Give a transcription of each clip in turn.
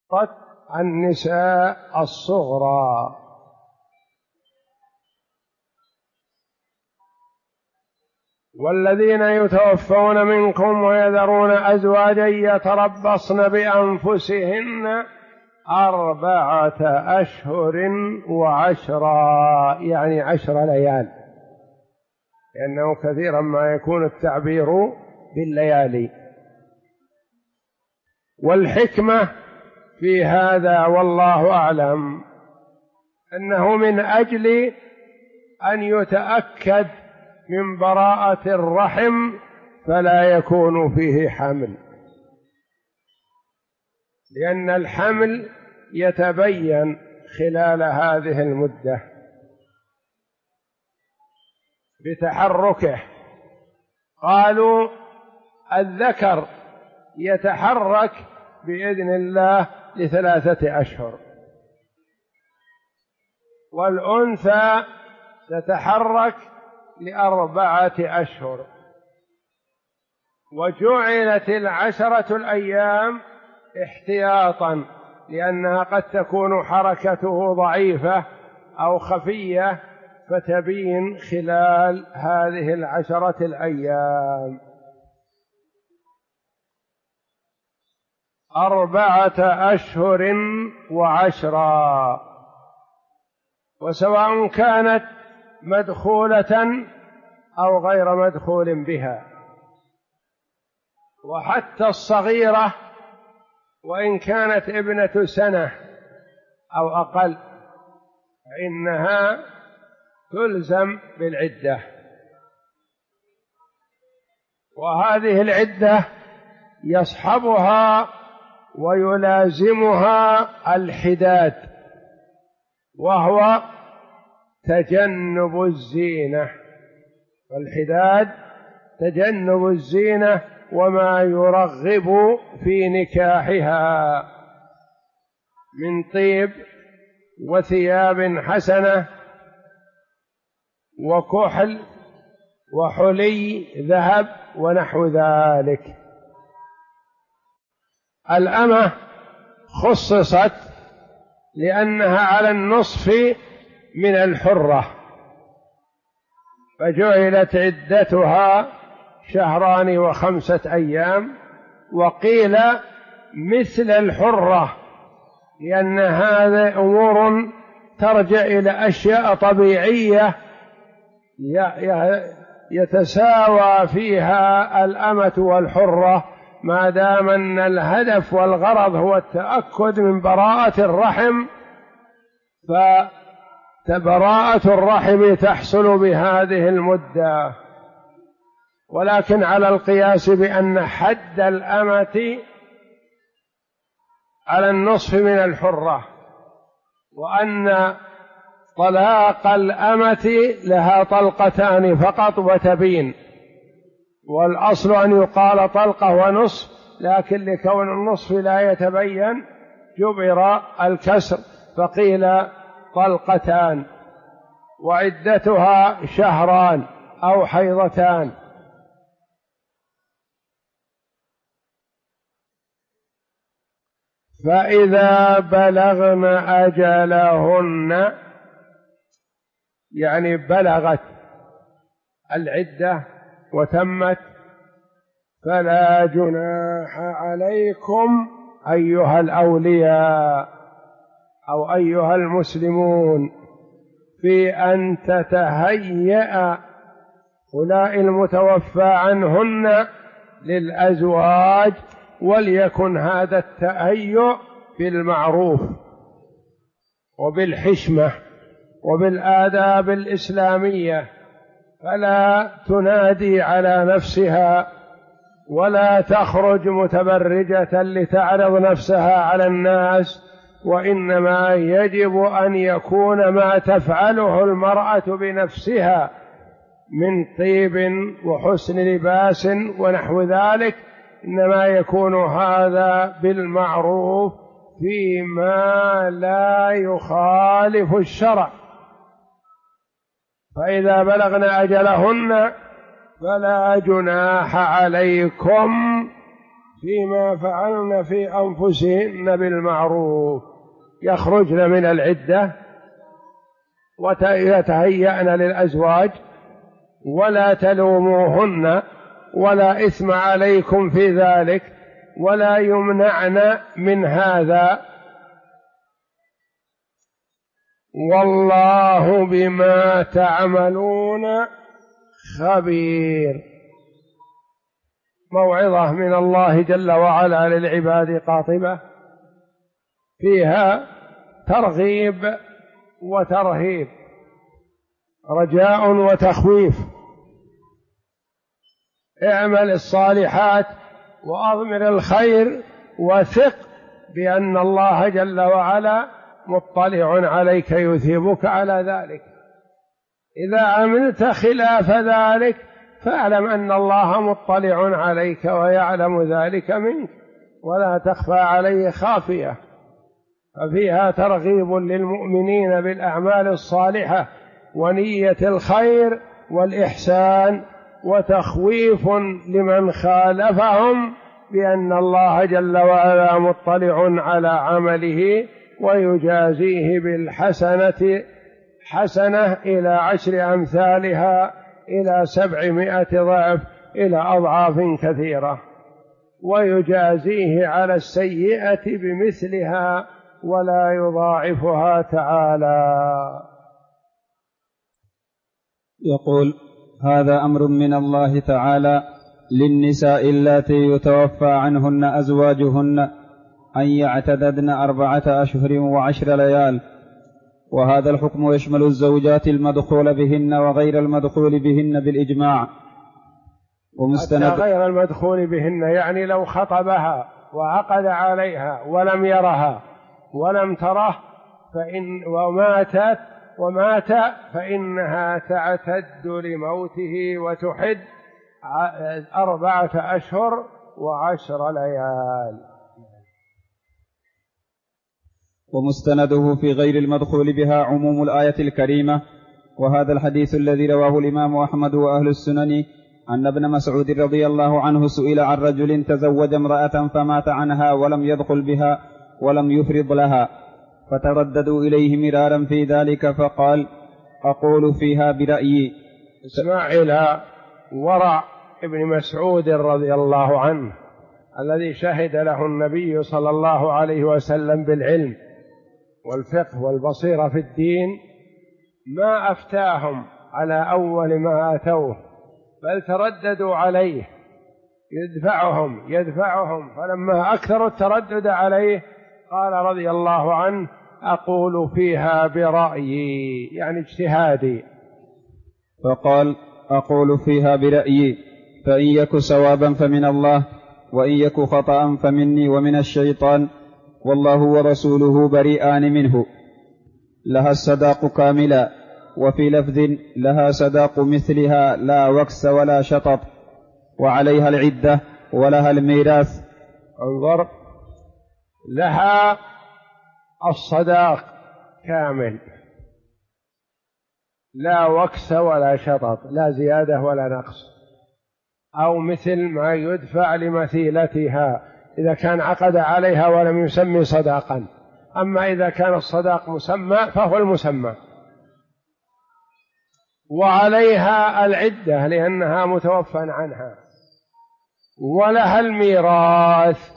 النساء الصغرى. والذين يتوفون منكم ويذرون أزواجا يتربصن بأنفسهن 4 أشهر و10، يعني 10 ليال، لأنه كثيرا ما يكون التعبير بالليالي. والحكمة في هذا والله أعلم أنه من أجل أن يتأكد من براءة الرحم فلا يكون فيه حمل، لأن الحمل يتبين خلال هذه المدة بتحركه. قالوا الذكر يتحرك بإذن الله ل3 أشهر، والأنثى تتحرك ل4 أشهر، وجعلت 10 الأيام احتياطا، لأنها قد تكون حركته ضعيفة أو خفية فتبين خلال هذه 10 الأيام. 4 أشهر و10، وسواء كانت مدخولة أو غير مدخول بها. وحتى الصغيرة وإن كانت ابنة سنة أو أقل فإنها تلزم بالعدة، وهذه العدة يصحبها ويلازمها الحداد، وهو تجنب الزينة. والحداد تجنب الزينة وما يرغب في نكاحها من طيب وثياب حسنة وكحل وحلي ذهب ونحو ذلك. الأمة خصصت لأنها على النصف من الحرة، فجعلت عدتها 2 و5 أيام، وقيل مثل الحرة، لأن هذا أمور ترجع إلى أشياء طبيعية يتساوى فيها الأمة والحرة، ما دام أن الهدف والغرض هو التأكد من براءة الرحم، فبراءة الرحم تحصل بهذه المدة. ولكن على القياس بأن حد الأمة على النصف من الحرة، وأن طلاق الأمة لها طلقتان فقط وتبين، والأصل أن يقال طلقة ونصف، لكن لكون النصف لا يتبين جبر الكسر فقيل طلقتان، وعدتها 2 شهر أو حيضتان. فإذا بلغن أجلهن، يعني بلغت العدة وتمت، فلا جناح عليكم أيها الأولياء أو أيها المسلمون في أن تتهيأ أولئك المتوفى عنهن للأزواج، وليكن هذا التهيؤ بالمعروف وبالحشمة وبالآداب الإسلامية، فلا تنادي على نفسها ولا تخرج متبرجة لتعرض نفسها على الناس، وإنما يجب أن يكون ما تفعله المرأة بنفسها من طيب وحسن لباس ونحو ذلك، إنما يكون هذا بالمعروف فيما لا يخالف الشرع. فإذا بلغن أجلهن فلا جناح عليكم فيما فعلن في أنفسهن بالمعروف، يخرجن من العدة ويتهيأن للأزواج، ولا تلوموهن ولا إثم عليكم في ذلك، ولا يمنعن من هذا، والله بما تعملون خبير. موعظة من الله جل وعلا للعباد قاطبة فيها ترغيب وترهيب، رجاء وتخويف. اعمل الصالحات وأضمر الخير وثق بأن الله جل وعلا مطلع عليك يثيبك على ذلك. إذا عملت خلاف ذلك فاعلم أن الله مطلع عليك ويعلم ذلك منك ولا تخفى عليه خافية. ففيها ترغيب للمؤمنين بالأعمال الصالحة ونية الخير والإحسان، وتخويف لمن خالفهم بأن الله جل وعلا مطلع على عمله ويجازيه بالحسنة حسنة إلى 10 أمثالها إلى 700 ضعف إلى أضعاف كثيرة، ويجازيه على السيئة بمثلها ولا يضاعفها تعالى. يقول: هذا أمر من الله تعالى للنساء اللاتي يتوفى عنهن أزواجهن أن يعتددن 4 أشهر و10 ليال، وهذا الحكم يشمل الزوجات المدخول بهن وغير المدخول بهن بالإجماع. حتى غير المدخول بهن، يعني لو خطبها وعقد عليها ولم يرها ولم تره ومات فإنها تعتد لموته وتحد 4 أشهر و10 ليال. ومستنده في غير المدخول بها عموم الآية الكريمة، وهذا الحديث الذي رواه الإمام أحمد وأهل السنن أن ابن مسعود رضي الله عنه سئل عن رجل تزوج امرأة فمات عنها ولم يدخل بها ولم يفرض لها، فترددوا إليه مرارا في ذلك، فقال: أقول فيها برأيي. اسمع إلى ورع ابن مسعود رضي الله عنه الذي شهد له النبي صلى الله عليه وسلم بالعلم والفقه والبصيرة في الدين، ما أفتاهم على أول ما أتوه، بل ترددوا عليه يدفعهم، فلما أكثروا التردد عليه قال رضي الله عنه: أقول فيها برأيي، يعني اجتهادي. فقال: أقول فيها برأيي، فإن يك صوابا فمن الله، وإن يك خطأ فمني ومن الشيطان، والله ورسوله بريئان منه. لها الصداق كاملا، وفي لفظ: لها صداق مثلها لا وكس ولا شطط، وعليها العدة ولها الميراث. انظر، لها الصداق كامل، لا وكس ولا شطط، لا زيادة ولا نقص، أو مثل ما يدفع لمثيلتها إذا كان عقد عليها ولم يسمي صداقا. أما إذا كان الصداق مسمى فهو المسمى. وعليها العدة لأنها متوفى عنها، ولها الميراث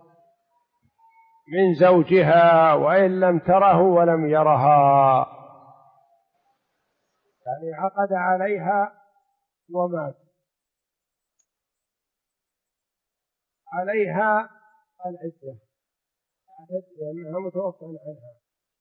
من زوجها وإن لم تره ولم يرها، يعني عقد عليها ومات، عليها العدة لأنها متوفى عنها،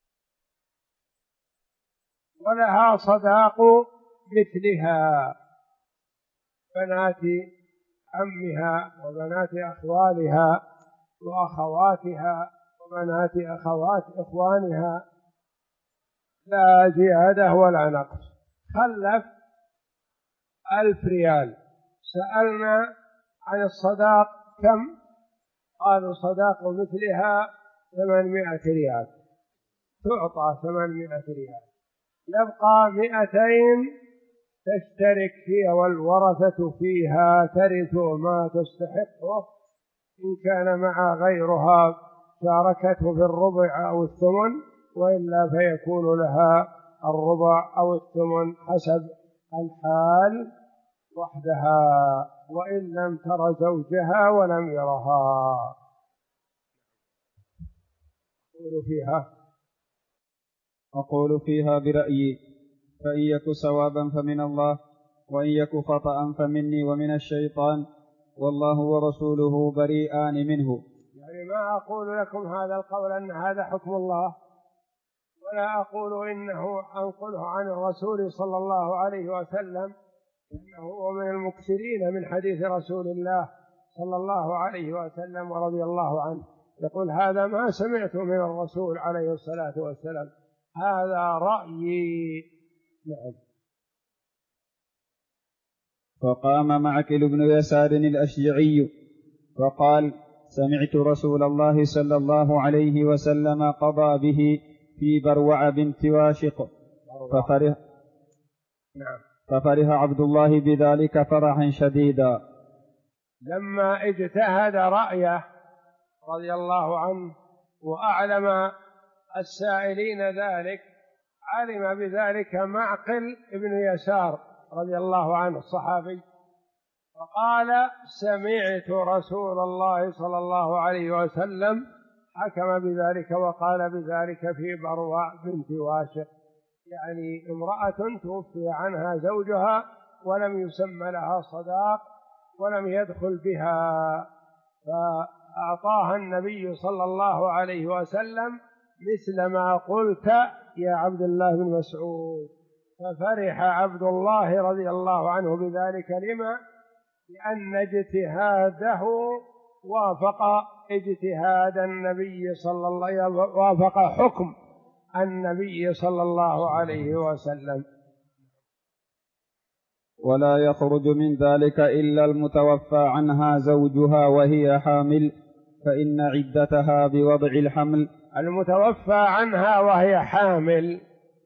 ولها صداق مثلها، بنات عمها وبنات أخوالها وأخواتها وبنات أخوات إخوانها، لا زيادة ولا نقص. خلف 1000 ريال. سألنا عن الصداق كم؟ قالوا صداق مثلها 800 ريال، تعطى 800 ريال، يبقى 200 تشترك فيها والورثة فيها ترث ما تستحقه إن كان مع غيرها شاركته في الربع أو الثمن، وإلا فيكون لها الربع أو الثمن حسب الحال وحدها، وإن لم تر زوجها ولم يرها. أقول فيها برأيي، فإن يك صوابا فمن الله، وإن يك خطأ فمني ومن الشيطان، والله ورسوله بريئان منه. يعني ما أقول لكم هذا القول أن هذا حكم الله، ولا أقول إنه أنقله عن الرسول صلى الله عليه وسلم، إنه هو من المكثرين من حديث رسول الله صلى الله عليه وسلم ورضي الله عنه، يقول هذا ما سمعت من الرسول عليه الصلاة والسلام، هذا رأيي. نعم. فقام معقل بن يسار الأشجعي فقال: سمعت رسول الله صلى الله عليه وسلم قضى به في بروع بنت واشق، ففرح عبد الله بذلك فرحا شديدا. لما اجتهد رأيه رضي الله عنه وأعلم السائلين ذلك، علم بذلك معقل بن يسار رضي الله عنه الصحابي، فقال: سمعت رسول الله صلى الله عليه وسلم حكم بذلك وقال بذلك في بروع بنت واشق، يعني امرأة توفي عنها زوجها ولم يسمى لها صداق ولم يدخل بها، فأعطاها النبي صلى الله عليه وسلم مثل ما قلت يا عبد الله بن مسعود. ففرح عبد الله رضي الله عنه بذلك، لما؟ لأن اجتهاده وافق اجتهاد النبي صلى الله عليه وسلم، وافق حكم النبي صلى الله عليه وسلم. ولا يخرج من ذلك إلا المتوفى عنها زوجها وهي حامل، فإن عدتها بوضع الحمل. المتوفى عنها وهي حامل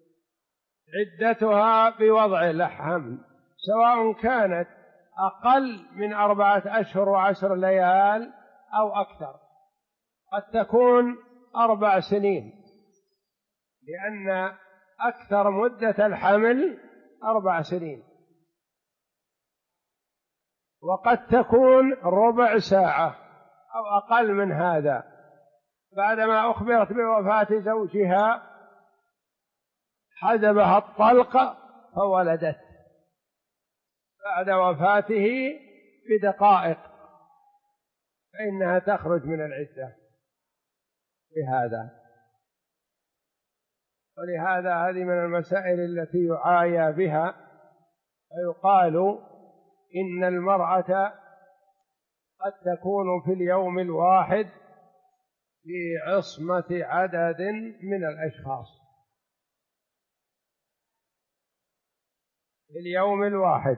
عدتها بوضع الحمل، سواء كانت أقل من 4 أشهر و10 ليال أو أكثر، قد تكون 4 سنين، لأن أكثر مدة الحمل 4 سنين، وقد تكون ربع ساعة أو أقل من هذا. بعدما أخبرت بوفاة زوجها حجبها الطلق فولدت بعد وفاته بدقائق، فإنها تخرج من العدة بهذا. ولهذا هذه من المسائل التي يعايى بها، فيقال إن المرأة قد تكون في اليوم الواحد في عصمة عدد من الأشخاص، في اليوم الواحد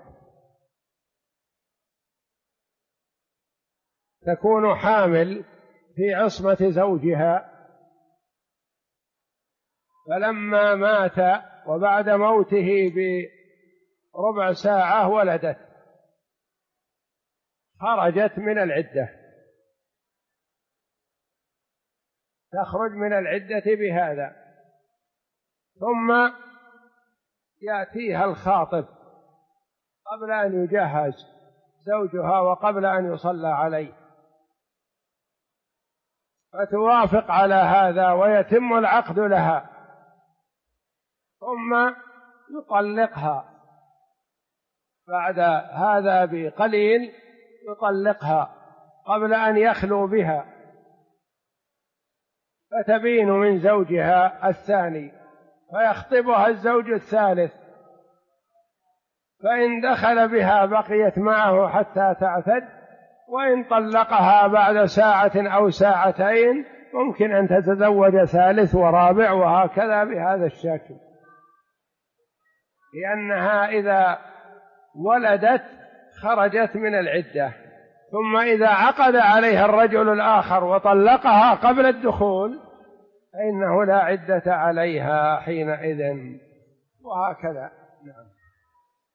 تكون حامل في عصمة زوجها، فلما مات وبعد موته بربع ساعة ولدت، خرجت من العدة، تخرج من العدة بهذا. ثم يأتيها الخاطب قبل أن يجهز زوجها وقبل أن يصلى عليه، فتوافق على هذا ويتم العقد لها، ثم يطلقها بعد هذا بقليل، يطلقها قبل أن يخلو بها، فتبين من زوجها الثاني، فيخطبها الزوج الثالث، فإن دخل بها بقيت معه حتى تعتد، وإن طلقها بعد ساعة أو ساعتين ممكن أن تتزوج ثالث ورابع، وهكذا بهذا الشكل، لأنها إذا ولدت خرجت من العدة. ثم إذا عقد عليها الرجل الآخر وطلقها قبل الدخول فإنه لا عدة عليها حينئذ، وهكذا. نعم.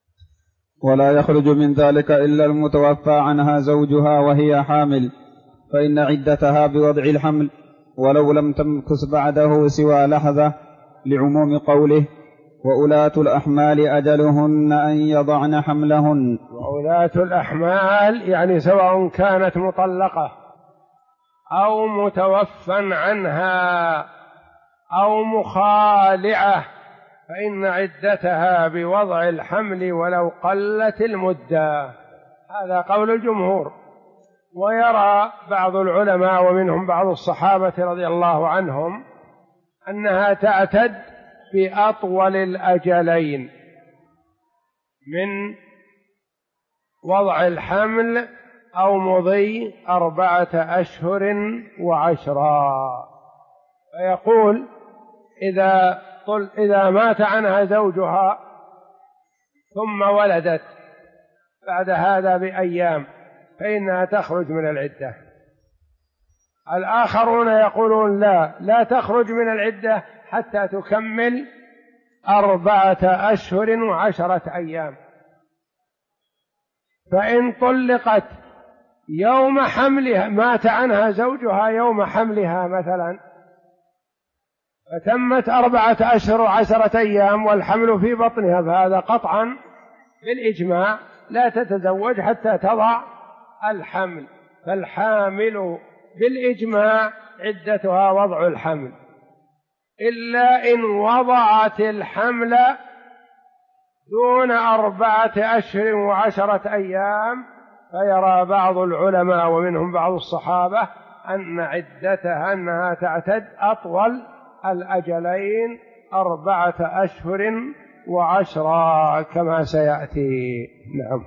ولا يخرج من ذلك إلا المتوفى عنها زوجها وهي حامل، فإن عدتها بوضع الحمل ولو لم تمكث بعده سوى لحظة، لعموم قوله وأولاة الأحمال أجلهن أن يضعن حملهن. وأولاة الأحمال يعني سواء كانت مطلقة أو متوفى عنها أو مخالعة فإن عدتها بوضع الحمل ولو قلت المدة. هذا قول الجمهور. ويرى بعض العلماء ومنهم بعض الصحابة رضي الله عنهم أنها تعتد بأطول الأجلين من وضع الحمل أو مضي 4 أشهر و10. فيقول إذا مات عنها زوجها ثم ولدت بعد هذا بأيام فإنها تخرج من العدة. الآخرون يقولون لا تخرج من العدة حتى تكمل 4 أشهر و10 أيام. فإن طلقت يوم حملها، مات عنها زوجها يوم حملها مثلا، فتمت 4 أشهر و10 أيام والحمل في بطنها، فهذا قطعا بالإجماع لا تتزوج حتى تضع الحمل. فالحامل بالإجماع عدتها وضع الحمل، إلا إن وضعت الحمل دون 4 أشهر و10 أيام، فيرى بعض العلماء ومنهم بعض الصحابة أن عدتها أنها تعتد أطول الأجلين 4 أشهر و10 كما سيأتي. نعم.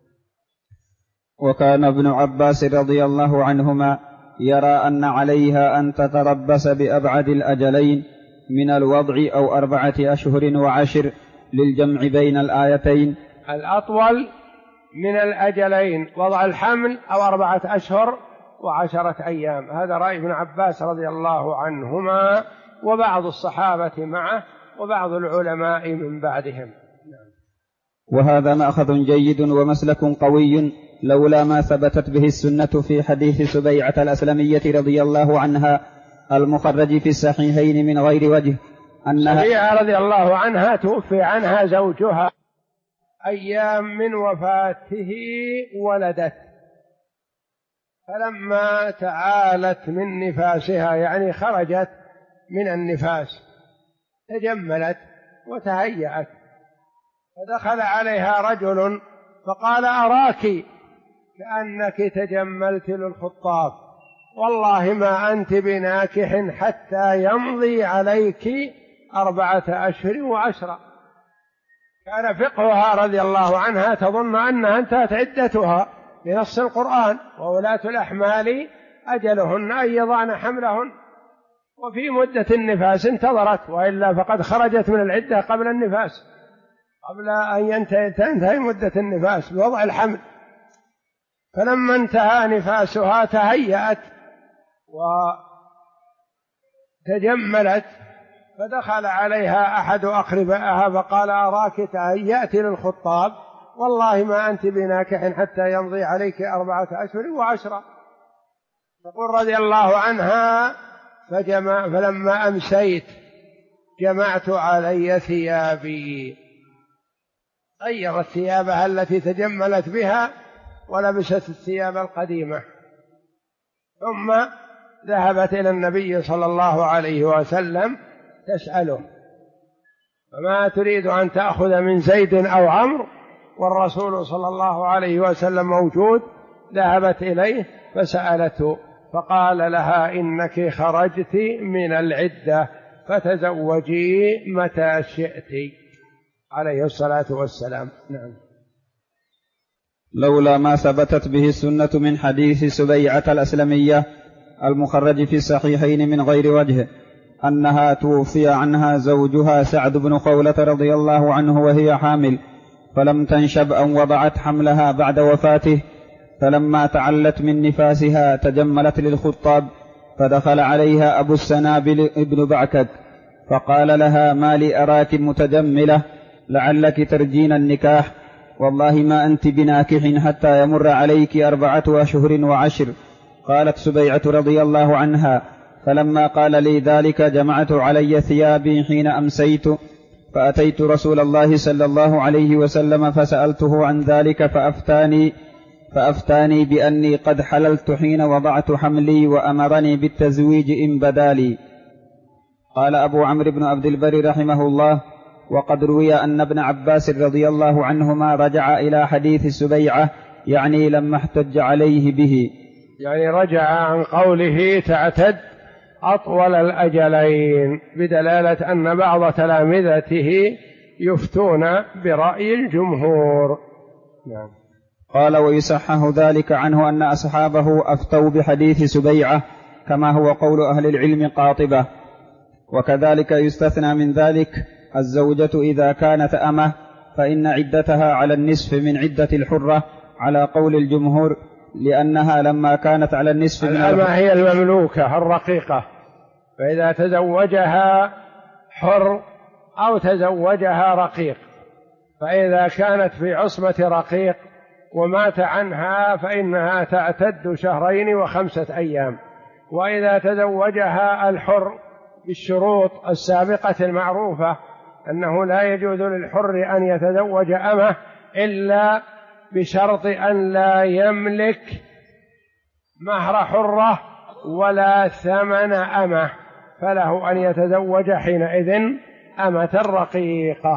وكان ابن عباس رضي الله عنهما يرى أن عليها أن تتربص بأبعد الأجلين من الوضع أو 4 أشهر و10 للجمع بين الآيتين. الأطول من الأجلين وضع الحمل أو 4 أشهر و10 أيام، هذا رأي ابن عباس رضي الله عنهما وبعض الصحابة معه وبعض العلماء من بعدهم. وهذا مأخذ جيد ومسلك قوي لولا ما ثبتت به السنة في حديث سبيعة الأسلمية رضي الله عنها المخرج في الصحيحين من غير وجه أنها سبيعة رضي الله عنها توفي عنها زوجها أيام من وفاته ولدت، فلما تعالت من نفاسها يعني خرجت من النفاس تجملت وتهيأت، فدخل عليها رجل فقال أراك كأنك تجملت للخطاب، والله ما أنت بناكح حتى يمضي عليك 4 أشهر و10. كان فقهها رضي الله عنها تظن أنها انتهت عدتها بنص القرآن وولاة الأحمال أجلهن أن يضعن حملهن، وفي مدة النفاس انتظرت، وإلا فقد خرجت من العدة قبل النفاس، قبل أن تنتهي مدة النفاس بوضع الحمل. فلما انتهى نفاسها تهيأت وتجملت، فدخل عليها أحد أقربائها فقال أراك تهيأت للخطاب، والله ما أنت بناكح حتى يمضي عليك 4 أشهر و10. تقول رضي الله عنها فلما أمسيت جمعت علي ثيابي، غيرت ثيابها التي تجملت بها ولبست الثياب القديمة، ثم ذهبت إلى النبي صلى الله عليه وسلم تسأله فما تريد أن تأخذ من زيد أو عمرو، والرسول صلى الله عليه وسلم موجود. ذهبت إليه فسألته فقال لها إنك خرجت من العدة فتزوجي متى شئت عليه الصلاة والسلام. نعم. لولا ما ثبتت به السنة من حديث سبيعة الأسلمية المخرج في الصحيحين من غير وجه أنها توفي عنها زوجها سعد بن خولة رضي الله عنه وهي حامل، فلم تنشب أن وضعت حملها بعد وفاته، فلما تعلت من نفاسها تجملت للخطاب، فدخل عليها أبو السنابل ابن بعكك فقال لها ما لي أراك متجملة لعلك ترجين النكاح، والله ما أنت بناكح حتى يمر عليك 4 أشهر و10، قالت سبيعة رضي الله عنها: فلما قال لي ذلك جمعت علي ثيابي حين أمسيت، فأتيت رسول الله صلى الله عليه وسلم فسألته عن ذلك فأفتاني بأني قد حللت حين وضعت حملي، وأمرني بالتزويج إن بدا لي. قال أبو عمرو بن عبد البر رحمه الله: وقد روي أن ابن عباس رضي الله عنهما رجع إلى حديث سبيعة، يعني لما احتج عليه به، يعني رجع عن قوله تعتد أطول الأجلين، بدلالة أن بعض تلامذته يفتون برأي الجمهور. نعم. قال: ويصحح ذلك عنه أن أصحابه أفتوا بحديث سبيعة، كما هو قول أهل العلم قاطبة. وكذلك يستثنى من ذلك الزوجة إذا كانت أمة، فإن عدتها على النصف من عدة الحرة على قول الجمهور، لأنها لما كانت على النصف من الأمة هي المملوكة الرقيقة، فإذا تزوجها حر أو تزوجها رقيق، فإذا كانت في عصمة رقيق ومات عنها فإنها تعتد 2 و5 أيام. وإذا تزوجها الحر بالشروط السابقة المعروفة، أنه لا يجوز للحر أن يتزوج أمه إلا بشرط أن لا يملك مهر حرة ولا ثمن أمه، فله أن يتزوج حينئذ أمة رقيقة.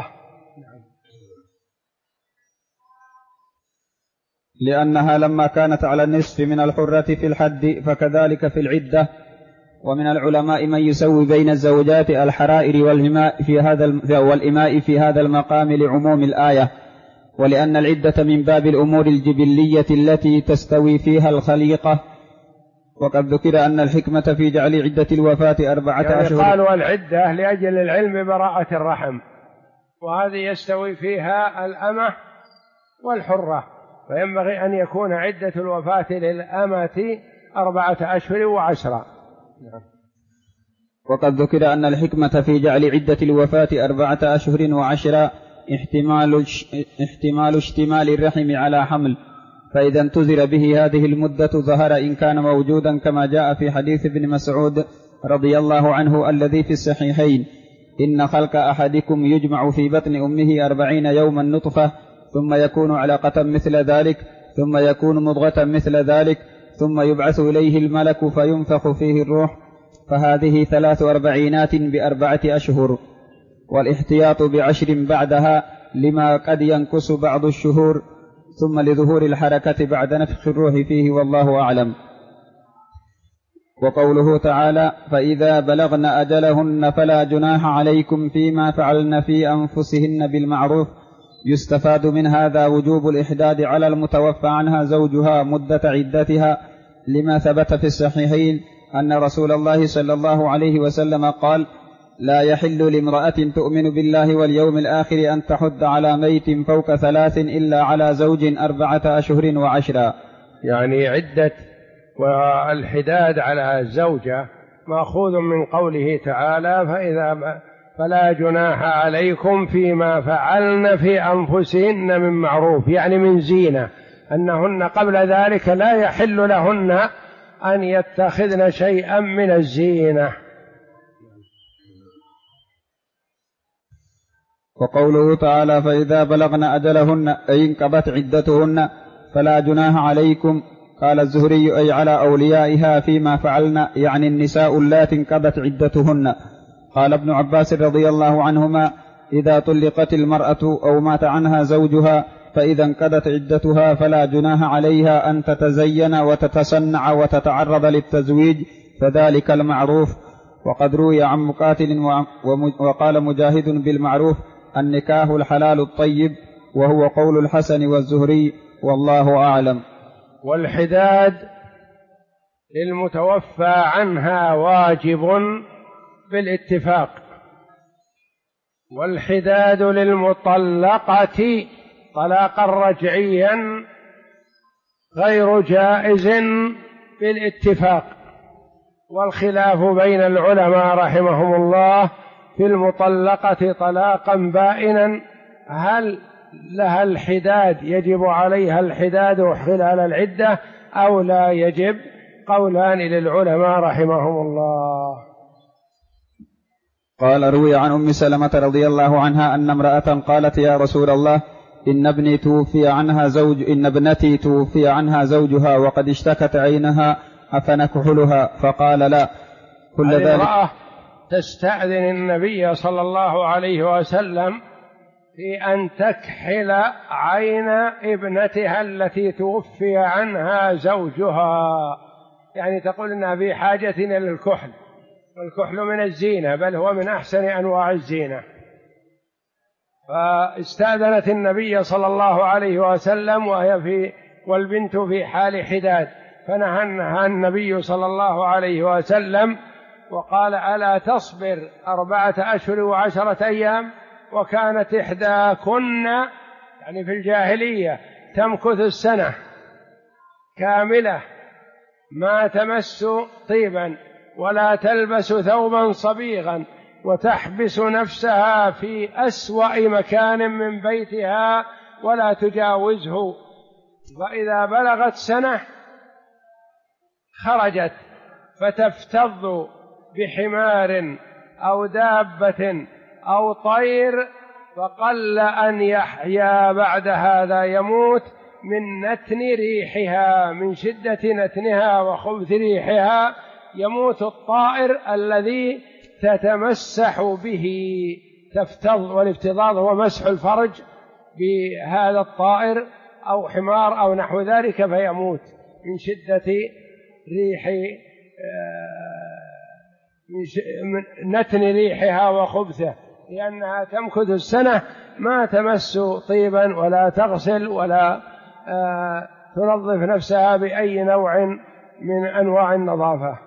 لأنها لما كانت على النصف من الحرة في الحد فكذلك في العدة. ومن العلماء من يسوي بين الزوجات الحرائر والإماء في هذا المقام لعموم الآية، ولأن العدة من باب الأمور الجبلية التي تستوي فيها الخليقة. وقد ذكر أن الحكمة في جعل عدة الوفاة 4 أشهر، قالوا العدة لأجل العلم براءة الرحم، وهذه يستوي فيها الأمة والحرة، فينبغي أن يكون عدة الوفاة للأمة 4 أشهر و10. وقد ذكر أن الحكمة في جعل عدة الوفاة 4 أشهر و10 احتمال اشتمال الرحم على حمل، فإذا انتظر به هذه المدة ظهر إن كان موجودا، كما جاء في حديث ابن مسعود رضي الله عنه الذي في الصحيحين: إن خلق أحدكم يجمع في بطن أمه 40 يوما نطفة، ثم يكون علقة مثل ذلك، ثم يكون مضغة مثل ذلك، ثم يبعث إليه الملك فينفخ فيه الروح، فهذه 43 ب4 أشهر، والاحتياط ب10 بعدها لما قد ينقص بعض الشهور، ثم لظهور الحركة بعد نفخ الروح فيه، والله أعلم. وقوله تعالى: فإذا بلغن أجلهن فلا جناح عليكم فيما فعلن في أنفسهن بالمعروف، يستفاد من هذا وجوب الإحداد على المتوفى عنها زوجها مدة عدتها، لما ثبت في الصحيحين أن رسول الله صلى الله عليه وسلم قال: لا يحل لامرأة تؤمن بالله واليوم الآخر أن تحد على ميت فوق 3 إلا على زوج 4 أشهر و10. يعني عدة والحداد على الزوجة مأخوذ من قوله تعالى: فلا جناح عليكم فيما فعلن في أنفسهن من معروف، يعني من زينة، أنهن قبل ذلك لا يحل لهن أن يتخذن شيئا من الزينة. وقوله تعالى: فإذا بلغن أجلهن أي انقضت عدتهن فلا جناح عليكم، قال الزهري: أي على أوليائها فيما فعلن، يعني النساء اللاتي انقضت عدتهن. قال ابن عباس رضي الله عنهما: إذا طلقت المرأة أو مات عنها زوجها فإذا انقضت عدتها فلا جناح عليها أن تتزين وتتصنع وتتعرض للتزويج، فذلك المعروف. وقد روي عن مقاتل وقال مجاهد بالمعروف النكاح الحلال الطيب، وهو قول الحسن والزهري، والله أعلم. والحداد للمتوفى عنها واجب بالاتفاق، والحداد للمطلقة طلاقا رجعيا غير جائز بالاتفاق، والخلاف بين العلماء رحمهم الله في المطلقة طلاقا بائنا، هل لها الحداد، يجب عليها الحداد خلال العدة أو لا يجب، قولان للعلماء رحمهم الله. قال: روي عن أم سلمة رضي الله عنها أن امرأة قالت: يا رسول الله، إن ابنتي توفي عنها زوجها وقد اشتكت عينها، أفنكحلها؟ فقال: لا. كل ذلك المرأة تستأذن النبي صلى الله عليه وسلم في أن تكحل عين ابنتها التي توفي عنها زوجها، يعني تقول إنها في حاجة إلى الكحل، والكحل من الزينة، بل هو من أحسن أنواع الزينة. فاستأذنت النبي صلى الله عليه وسلم والبنت في حال حداد، فنهى النبي صلى الله عليه وسلم وقال: ألا تصبر 4 أشهر و10 أيام؟ وكانت إحداكن يعني في الجاهلية تمكث السنة كاملة ما تمس طيبا ولا تلبس ثوبا صبيغا، وتحبس نفسها في أسوأ مكان من بيتها ولا تجاوزه، فإذا بلغت سنة خرجت فتفتض بحمار أو دابة أو طير، فقل أن يحيا بعد هذا، يموت من نتن ريحها، من شدة نتنها وخبث ريحها يموت الطائر الذي تتمسح به، تفتض. والافتضاض هو مسح الفرج بهذا الطائر أو حمار أو نحو ذلك فيموت من شدة ريح من نتن ريحها وخبثه، لأنها تمكث السنة ما تمس طيبا ولا تغسل ولا تنظف نفسها بأي نوع من أنواع النظافة.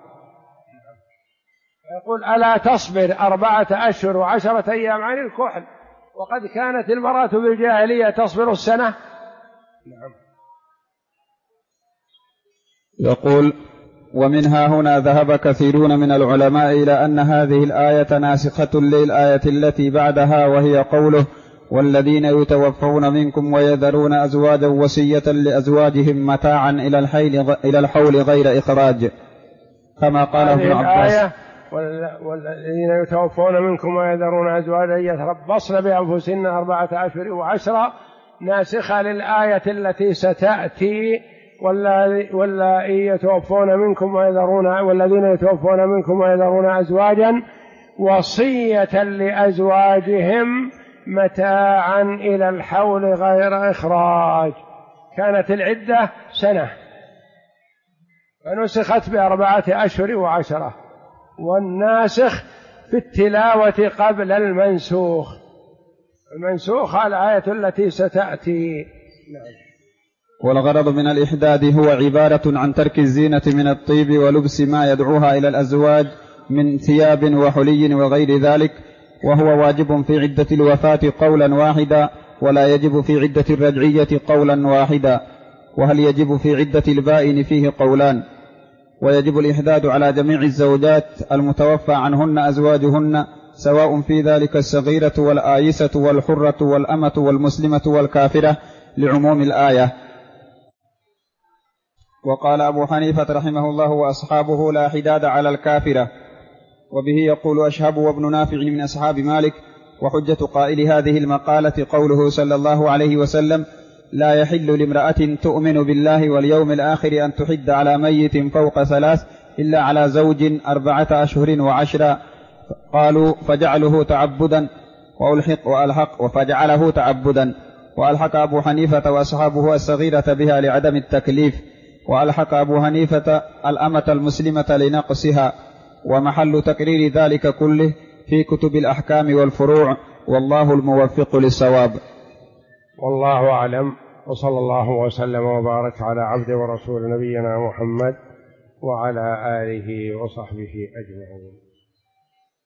يقول: ألا تصبر 4 أشهر و10 أيام عن الكحل، وقد كانت المرأة بالجاهلية تصبر السنة. نعم. يقول: ومنها هنا ذهب كثيرون من العلماء إلى أن هذه الآية ناسخة للآية التي بعدها، وهي قوله: والذين يتوفون منكم ويذرون أزواجا وصية لأزواجهم متاعا إلى الحول غير إخراج، كما قاله ابن عباس: والذين يتوفون منكم ويذرون أزواجا يتربصن بأنفسهن 4 أشهر و10، ناسخة للآية التي ستأتي: والذين يتوفون منكم ويذرون أزواجا وصية لأزواجهم متاعا إلى الحول غير إخراج. كانت العدة سنة فنسخت ب4 أشهر و10، والناسخ في التلاوة قبل المنسوخ، المنسوخ الآية التي ستأتي. والغرض من الإحداد هو عبارة عن ترك الزينة من الطيب ولبس ما يدعوها إلى الأزواج من ثياب وحلي وغير ذلك، وهو واجب في عدة الوفاة قولا واحدا، ولا يجب في عدة الرجعية قولا واحدا. وهل يجب في عدة البائن فيه قولان. ويجب الإحداد على جميع الزوجات المتوفى عنهن أزواجهن، سواء في ذلك الصغيرة والآيسة والحرة والأمة والمسلمة والكافرة، لعموم الآية. وقال أبو حنيفة رحمه الله وأصحابه: لا حداد على الكافرة. وبه يقول أشهب وابن نافع من أصحاب مالك. وحجة قائل هذه المقالة قوله صلى الله عليه وسلم: لا يحل لامرأة تؤمن بالله واليوم الآخر أن تحد على ميت فوق 3 إلا على زوج 4 أشهر و10. قالوا: فجعله تعبدا وألحق أبو حنيفة وأصحابه الصغيرة بها لعدم التكليف، وألحق أبو حنيفة الأمة المسلمة لنقصها. ومحل تقرير ذلك كله في كتب الأحكام والفروع، والله الموفق للصواب. والله أعلم، وصلى الله وسلم وبارك على عبد ورسول نبينا محمد وعلى آله وصحبه أجمعين.